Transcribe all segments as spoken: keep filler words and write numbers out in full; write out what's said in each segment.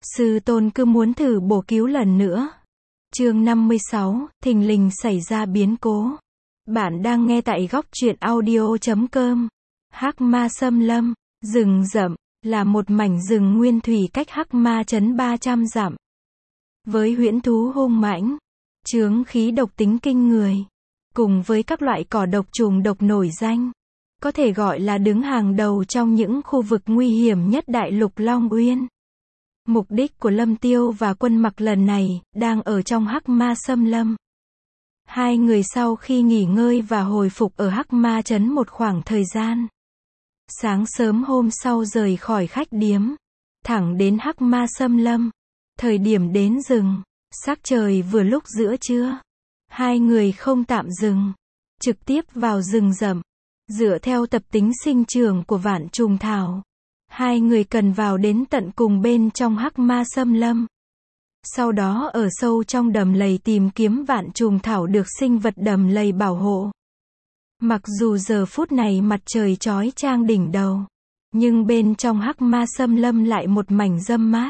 Sư tôn cứ muốn thử bổ cứu lần nữa. Chương năm mươi sáu, thình lình xảy ra biến cố. Bạn đang nghe tại góc truyện audio chấm com. Hắc Ma Xâm Lâm, rừng rậm, là một mảnh rừng nguyên thủy cách Hắc Ma trấn ba trăm dặm. Với huyễn thú hung mãnh, chướng khí độc tính kinh người, cùng với các loại cỏ độc trùng độc nổi danh, có thể gọi là đứng hàng đầu trong những khu vực nguy hiểm nhất đại lục Long Uyên. Mục đích của Lâm Tiêu và Quân Mặc lần này, đang ở trong Hắc Ma Xâm Lâm. Hai người sau khi nghỉ ngơi và hồi phục ở Hắc Ma trấn một khoảng thời gian, sáng sớm hôm sau rời khỏi khách điếm, thẳng đến Hắc Ma Xâm Lâm. Thời điểm đến rừng, sắc trời vừa lúc giữa trưa. Hai người không tạm dừng, trực tiếp vào rừng rậm. Dựa theo tập tính sinh trưởng của vạn trùng thảo, hai người cần vào đến tận cùng bên trong Hắc Ma Xâm Lâm. Sau đó ở sâu trong đầm lầy tìm kiếm vạn trùng thảo được sinh vật đầm lầy bảo hộ. Mặc dù giờ phút này mặt trời chói chang đỉnh đầu, nhưng bên trong Hắc Ma Xâm Lâm lại một mảnh râm mát.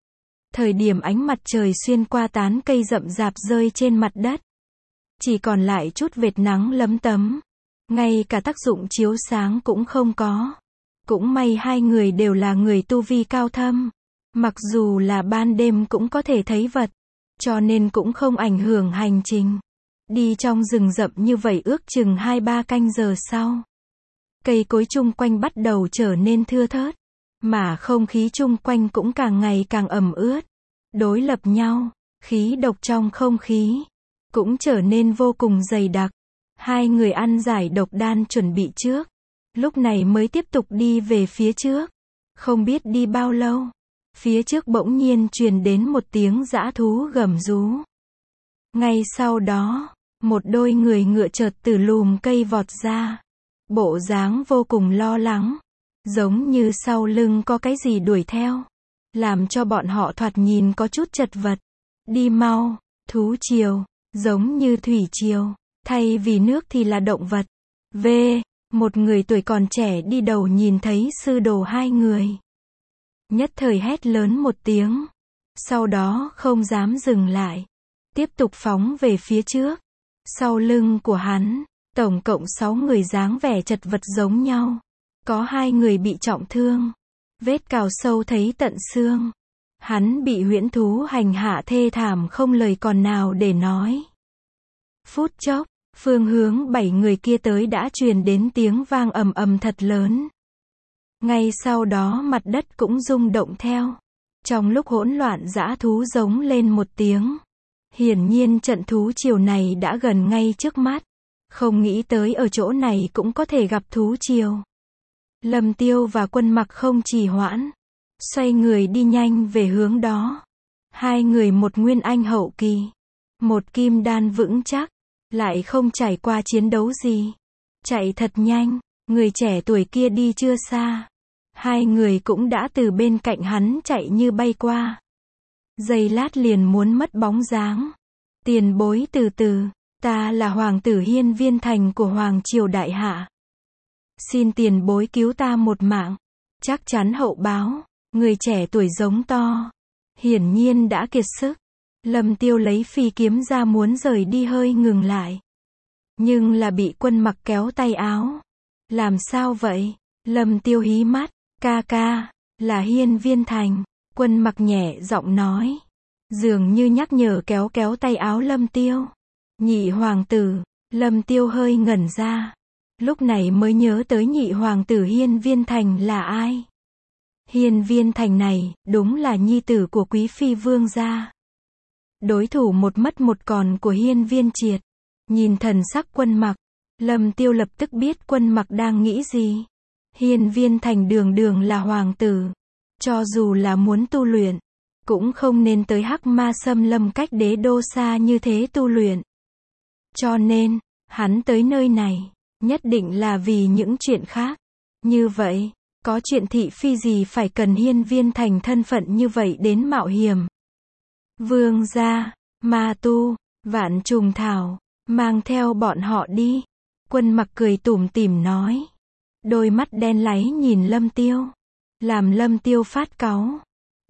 Thời điểm ánh mặt trời xuyên qua tán cây rậm rạp rơi trên mặt đất, chỉ còn lại chút vệt nắng lấm tấm, ngay cả tác dụng chiếu sáng cũng không có. Cũng may hai người đều là người tu vi cao thâm, mặc dù là ban đêm cũng có thể thấy vật, cho nên cũng không ảnh hưởng hành trình. Đi trong rừng rậm như vậy ước chừng hai ba canh giờ sau, cây cối chung quanh bắt đầu trở nên thưa thớt, mà không khí chung quanh cũng càng ngày càng ẩm ướt, đối lập nhau, khí độc trong không khí cũng trở nên vô cùng dày đặc. Hai người ăn giải độc đan chuẩn bị trước, lúc này mới tiếp tục đi về phía trước. Không biết đi bao lâu, phía trước bỗng nhiên truyền đến một tiếng dã thú gầm rú. Ngay sau đó, một đôi người ngựa chợt từ lùm cây vọt ra, bộ dáng vô cùng lo lắng, giống như sau lưng có cái gì đuổi theo, làm cho bọn họ thoạt nhìn có chút chật vật. Đi mau, thú triều, giống như thủy triều, thay vì nước thì là động vật. V. Một người tuổi còn trẻ đi đầu nhìn thấy sư đồ hai người, nhất thời hét lớn một tiếng, sau đó không dám dừng lại, tiếp tục phóng về phía trước. Sau lưng của hắn, tổng cộng sáu người dáng vẻ chật vật giống nhau, có hai người bị trọng thương, vết cào sâu thấy tận xương. Hắn bị huyễn thú hành hạ thê thảm không lời còn nào để nói. Phút chốc, phương hướng bảy người kia tới đã truyền đến tiếng vang ầm ầm thật lớn. Ngay sau đó mặt đất cũng rung động theo. Trong lúc hỗn loạn dã thú giống lên một tiếng. Hiển nhiên trận thú triều này đã gần ngay trước mắt. Không nghĩ tới ở chỗ này cũng có thể gặp thú triều. Lâm Tiêu và Quân Mặc không trì hoãn, xoay người đi nhanh về hướng đó. Hai người một nguyên anh hậu kỳ, một kim đan vững chắc, lại không trải qua chiến đấu gì, chạy thật nhanh. Người trẻ tuổi kia đi chưa xa, hai người cũng đã từ bên cạnh hắn chạy như bay qua. Giây lát liền muốn mất bóng dáng. Tiền bối từ từ, ta là hoàng tử Hiên Viên Thành của Hoàng Triều Đại Hạ. Xin tiền bối cứu ta một mạng, chắc chắn hậu báo. Người trẻ tuổi giống to, hiển nhiên đã kiệt sức. Lâm Tiêu lấy phi kiếm ra muốn rời đi hơi ngừng lại, nhưng là bị Quân Mặc kéo tay áo. Làm sao vậy? Lâm Tiêu hí mắt, ca ca, là Hiên Viên Thành. Quân Mặc nhẹ giọng nói, dường như nhắc nhở kéo kéo tay áo Lâm Tiêu. Nhị hoàng tử. Lâm Tiêu hơi ngẩn ra, lúc này mới nhớ tới nhị hoàng tử Hiên Viên Thành là ai. Hiên Viên Thành này, đúng là nhi tử của quý phi vương gia. Đối thủ một mất một còn của Hiên Viên Triệt. Nhìn thần sắc Quân Mặc, Lâm Tiêu lập tức biết Quân Mặc đang nghĩ gì. Hiên Viên Thành đường đường là hoàng tử, cho dù là muốn tu luyện, cũng không nên tới Hắc Ma Xâm Lâm cách đế đô xa như thế tu luyện. Cho nên, hắn tới nơi này, nhất định là vì những chuyện khác. Như vậy, có chuyện thị phi gì phải cần Hiên Viên Thành thân phận như vậy đến mạo hiểm. Vương gia, ma tu, vạn trùng thảo, mang theo bọn họ đi. Quân Mặc cười tủm tỉm nói. Đôi mắt đen láy nhìn Lâm Tiêu, làm Lâm Tiêu phát cáu.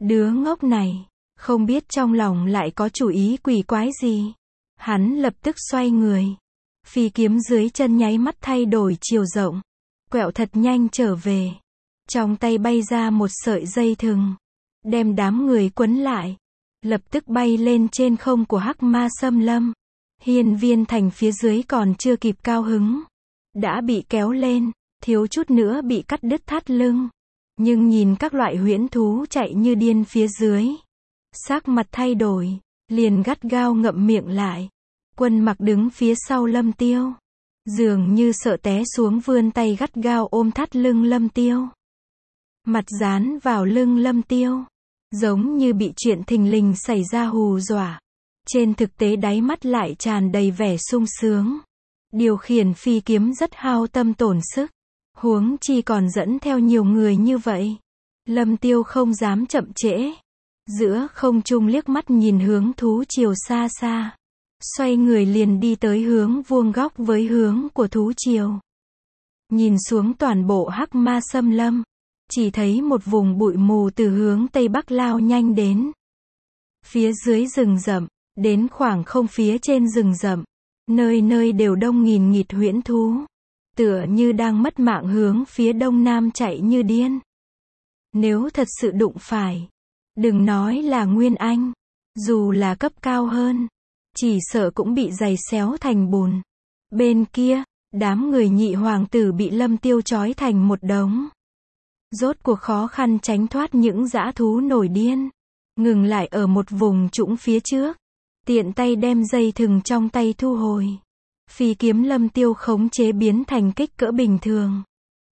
Đứa ngốc này, không biết trong lòng lại có chủ ý quỷ quái gì. Hắn lập tức xoay người. Phi kiếm dưới chân nháy mắt thay đổi chiều rộng. Quẹo thật nhanh trở về. Trong tay bay ra một sợi dây thừng. Đem đám người quấn lại. Lập tức bay lên trên không của Hắc Ma Xâm Lâm. Hiên Viên Thành phía dưới còn chưa kịp cao hứng. Đã bị kéo lên, thiếu chút nữa bị cắt đứt thắt lưng. Nhưng nhìn các loại huyễn thú chạy như điên phía dưới. Sắc mặt thay đổi, liền gắt gao ngậm miệng lại. Quân Mặc đứng phía sau Lâm Tiêu. Dường như sợ té xuống vươn tay gắt gao ôm thắt lưng Lâm Tiêu. Mặt dán vào lưng Lâm Tiêu. Giống như bị chuyện thình lình xảy ra hù dọa. Trên thực tế đáy mắt lại tràn đầy vẻ sung sướng. Điều khiển phi kiếm rất hao tâm tổn sức. Huống chi còn dẫn theo nhiều người như vậy. Lâm Tiêu không dám chậm trễ. Giữa không trung liếc mắt nhìn hướng thú triều xa xa. Xoay người liền đi tới hướng vuông góc với hướng của thú triều. Nhìn xuống toàn bộ Hắc Ma Xâm Lâm. Chỉ thấy một vùng bụi mù từ hướng tây bắc lao nhanh đến. Phía dưới rừng rậm, đến khoảng không phía trên rừng rậm. Nơi nơi đều đông nghìn nghịt huyễn thú. Tựa như đang mất mạng hướng phía đông nam chạy như điên. Nếu thật sự đụng phải. Đừng nói là Nguyên Anh. Dù là cấp cao hơn. Chỉ sợ cũng bị giày xéo thành bùn. Bên kia, đám người nhị hoàng tử bị Lâm Tiêu trói thành một đống. Rốt cuộc khó khăn tránh thoát những dã thú nổi điên. Ngừng lại ở một vùng trũng phía trước. Tiện tay đem dây thừng trong tay thu hồi. Phi kiếm Lâm Tiêu khống chế biến thành kích cỡ bình thường.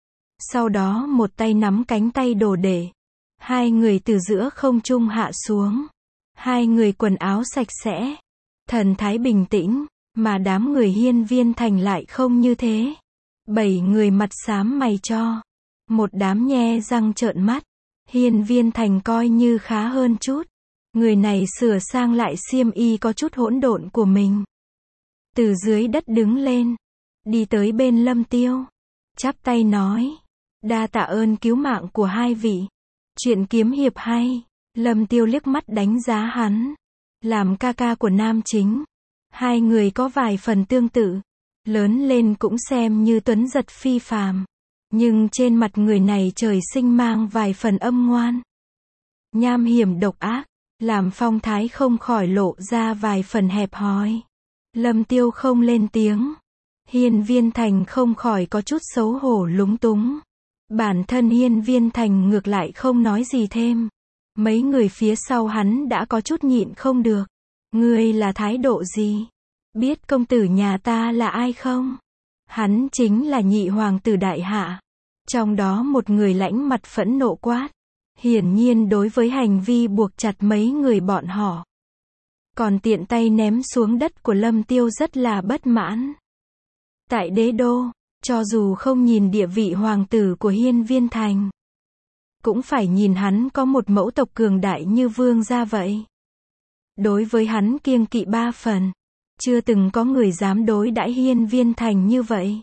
Sau đó một tay nắm cánh tay đồ đệ. Hai người từ giữa không trung hạ xuống. Hai người quần áo sạch sẽ. Thần thái bình tĩnh. Mà đám người Hiên Viên Thành lại không như thế. Bảy người mặt xám mày cho. Một đám nhe răng trợn mắt. Hiên Viên Thành coi như khá hơn chút. Người này sửa sang lại xiêm y có chút hỗn độn của mình. Từ dưới đất đứng lên. Đi tới bên Lâm Tiêu. Chắp tay nói. Đa tạ ơn cứu mạng của hai vị. Chuyện kiếm hiệp hay. Lâm Tiêu liếc mắt đánh giá hắn. Làm ca ca của nam chính. Hai người có vài phần tương tự. Lớn lên cũng xem như tuấn giật phi phàm. Nhưng trên mặt người này trời sinh mang vài phần âm ngoan. Nham hiểm độc ác. Làm phong thái không khỏi lộ ra vài phần hẹp hòi. Lâm Tiêu không lên tiếng. Hiên Viên Thành không khỏi có chút xấu hổ lúng túng. Bản thân Hiên Viên Thành ngược lại không nói gì thêm. Mấy người phía sau hắn đã có chút nhịn không được. Ngươi là thái độ gì? Biết công tử nhà ta là ai không? Hắn chính là nhị hoàng tử đại hạ. Trong đó một người lãnh mặt phẫn nộ quát. Hiển nhiên đối với hành vi buộc chặt mấy người bọn họ. Còn tiện tay ném xuống đất của Lâm Tiêu rất là bất mãn. Tại đế đô, cho dù không nhìn địa vị hoàng tử của Hiên Viên Thành, cũng phải nhìn hắn có một mẫu tộc cường đại như vương gia vậy. Đối với hắn kiêng kỵ ba phần. Chưa từng có người dám đối đãi Hiên Viên Thành như vậy.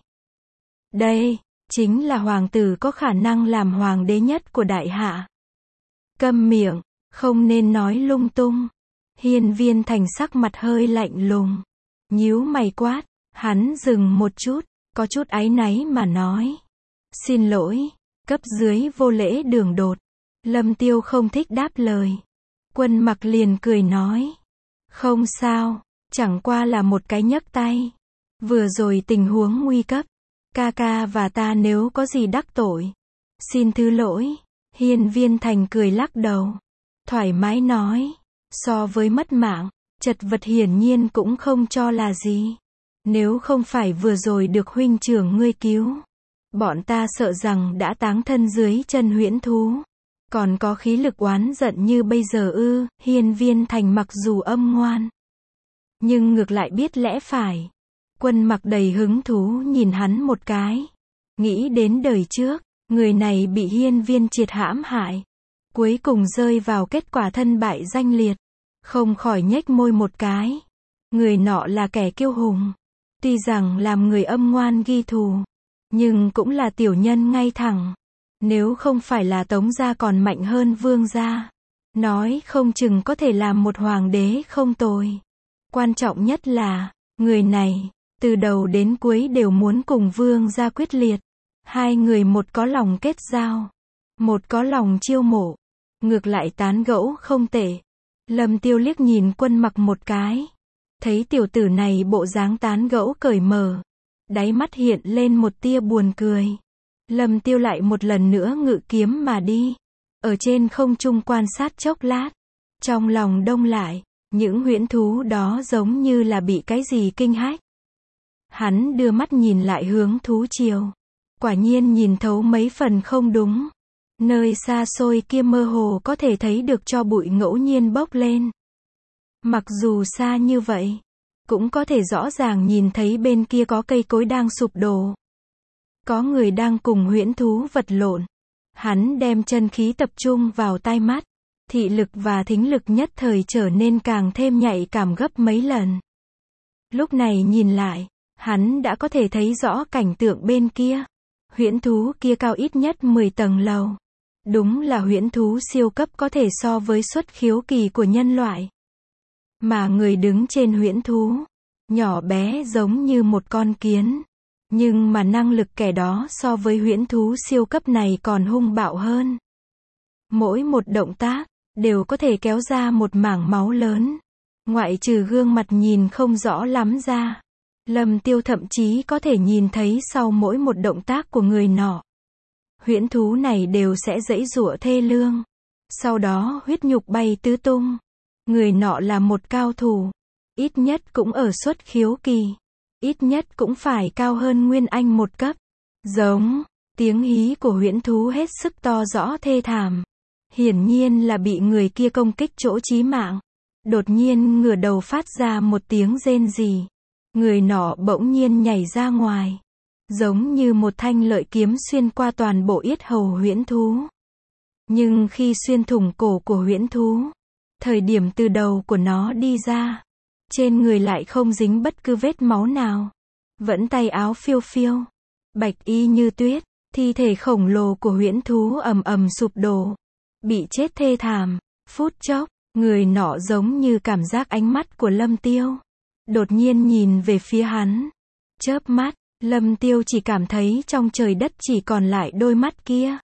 Đây, chính là hoàng tử có khả năng làm hoàng đế nhất của đại hạ. Câm miệng, không nên nói lung tung. Hiên Viên Thành sắc mặt hơi lạnh lùng. Nhíu mày quát, hắn dừng một chút, có chút áy náy mà nói. Xin lỗi, cấp dưới vô lễ đường đột. Lâm Tiêu không thích đáp lời. Quân Mặc liền cười nói. Không sao, chẳng qua là một cái nhấc tay. Vừa rồi tình huống nguy cấp. Ca ca và ta nếu có gì đắc tội. Xin thứ lỗi. Hiên Viên Thành cười lắc đầu. Thoải mái nói. So với mất mạng, chật vật hiển nhiên cũng không cho là gì. Nếu không phải vừa rồi được huynh trưởng ngươi cứu. Bọn ta sợ rằng đã táng thân dưới chân huyễn thú. Còn có khí lực oán giận như bây giờ ư. Hiên Viên Thành mặc dù âm ngoan, nhưng ngược lại biết lẽ phải. Quân Mặc đầy hứng thú nhìn hắn một cái. Nghĩ đến đời trước, người này bị Hiên Viên triệt hãm hại. Cuối cùng rơi vào kết quả thân bại danh liệt. Không khỏi nhếch môi một cái. Người nọ là kẻ kiêu hùng. Tuy rằng làm người âm ngoan ghi thù, nhưng cũng là tiểu nhân ngay thẳng. Nếu không phải là Tống gia còn mạnh hơn Vương gia, Nói không chừng có thể làm một hoàng đế không tồi. Quan trọng nhất là, người này, từ đầu đến cuối đều muốn cùng vương gia quyết liệt. Hai người một có lòng kết giao, một có lòng chiêu mộ. Ngược lại tán gẫu không tệ. Lâm Tiêu liếc nhìn Quân Mặc một cái. Thấy tiểu tử này bộ dáng tán gẫu cởi mở. Đáy mắt hiện lên một tia buồn cười. Lâm Tiêu lại một lần nữa ngự kiếm mà đi. Ở trên không trung quan sát chốc lát. Trong lòng đông lại, những huyễn thú đó giống như là bị cái gì kinh hách. Hắn đưa mắt nhìn lại hướng thú triều. Quả nhiên nhìn thấu mấy phần không đúng. Nơi xa xôi kia mơ hồ có thể thấy được tro bụi ngẫu nhiên bốc lên. Mặc dù xa như vậy, cũng có thể rõ ràng nhìn thấy bên kia có cây cối đang sụp đổ. Có người đang cùng huyễn thú vật lộn. Hắn đem chân khí tập trung vào tai mắt. Thị lực và thính lực nhất thời trở nên càng thêm nhạy cảm gấp mấy lần. Lúc này nhìn lại, hắn đã có thể thấy rõ cảnh tượng bên kia. Huyễn thú kia cao ít nhất mười tầng lầu. Đúng là huyễn thú siêu cấp có thể so với xuất khiếu kỳ của nhân loại. Mà người đứng trên huyễn thú, nhỏ bé giống như một con kiến. Nhưng mà năng lực kẻ đó so với huyễn thú siêu cấp này còn hung bạo hơn. Mỗi một động tác, đều có thể kéo ra một mảng máu lớn. Ngoại trừ gương mặt nhìn không rõ lắm ra. Lâm Tiêu thậm chí có thể nhìn thấy sau mỗi một động tác của người nọ. Huyễn thú này đều sẽ giãy giụa thê lương. Sau đó huyết nhục bay tứ tung. Người nọ là một cao thủ. Ít nhất cũng ở xuất khiếu kỳ. Ít nhất cũng phải cao hơn Nguyên Anh một cấp. Giống, tiếng hí của huyễn thú hết sức to rõ thê thảm. Hiển nhiên là bị người kia công kích chỗ chí mạng. Đột nhiên ngửa đầu phát ra một tiếng rên rỉ. Người nọ bỗng nhiên nhảy ra ngoài. Giống như một thanh lợi kiếm xuyên qua toàn bộ yết hầu huyễn thú. Nhưng khi xuyên thủng cổ của huyễn thú, thời điểm từ đầu của nó đi ra, trên người lại không dính bất cứ vết máu nào. Vẫn tay áo phiêu phiêu, bạch y như tuyết, thi thể khổng lồ của huyễn thú ầm ầm sụp đổ. Bị chết thê thảm, phút chốc, người nọ giống như cảm giác ánh mắt của Lâm Tiêu. Đột nhiên nhìn về phía hắn. Chớp mắt, Lâm Tiêu chỉ cảm thấy trong trời đất chỉ còn lại đôi mắt kia.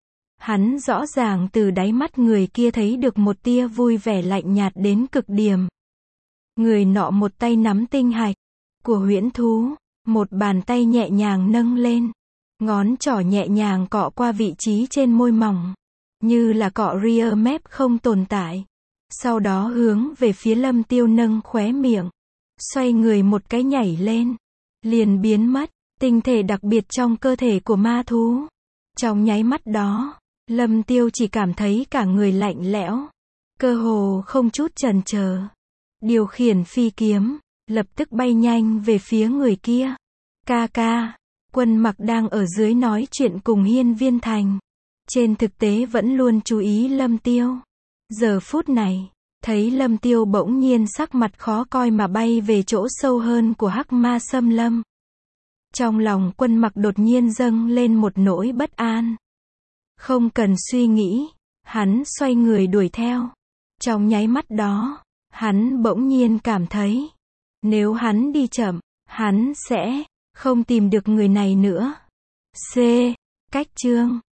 Hắn rõ ràng từ đáy mắt người kia thấy được một tia vui vẻ lạnh nhạt đến cực điểm. Người nọ một tay nắm tinh hạch của huyễn thú, một bàn tay nhẹ nhàng nâng lên. Ngón trỏ nhẹ nhàng cọ qua vị trí trên môi mỏng. Như là cọ rear mép không tồn tại. Sau đó hướng về phía Lâm Tiêu nâng khóe miệng. Xoay người một cái nhảy lên. Liền biến mất, tinh thể đặc biệt trong cơ thể của ma thú. Trong nháy mắt đó, Lâm Tiêu chỉ cảm thấy cả người lạnh lẽo. Cơ hồ không chút chần chờ. Điều khiển phi kiếm, lập tức bay nhanh về phía người kia. Ca ca, Quân Mặc đang ở dưới nói chuyện cùng Hiên Viên Thành. Trên thực tế vẫn luôn chú ý Lâm Tiêu. Giờ phút này, thấy Lâm Tiêu bỗng nhiên sắc mặt khó coi mà bay về chỗ sâu hơn của Hắc Ma Xâm Lâm. Trong lòng Quân Mặc đột nhiên dâng lên một nỗi bất an. Không cần suy nghĩ, hắn xoay người đuổi theo. Trong nháy mắt đó, hắn bỗng nhiên cảm thấy, nếu hắn đi chậm, hắn sẽ không tìm được người này nữa. C. Cách chương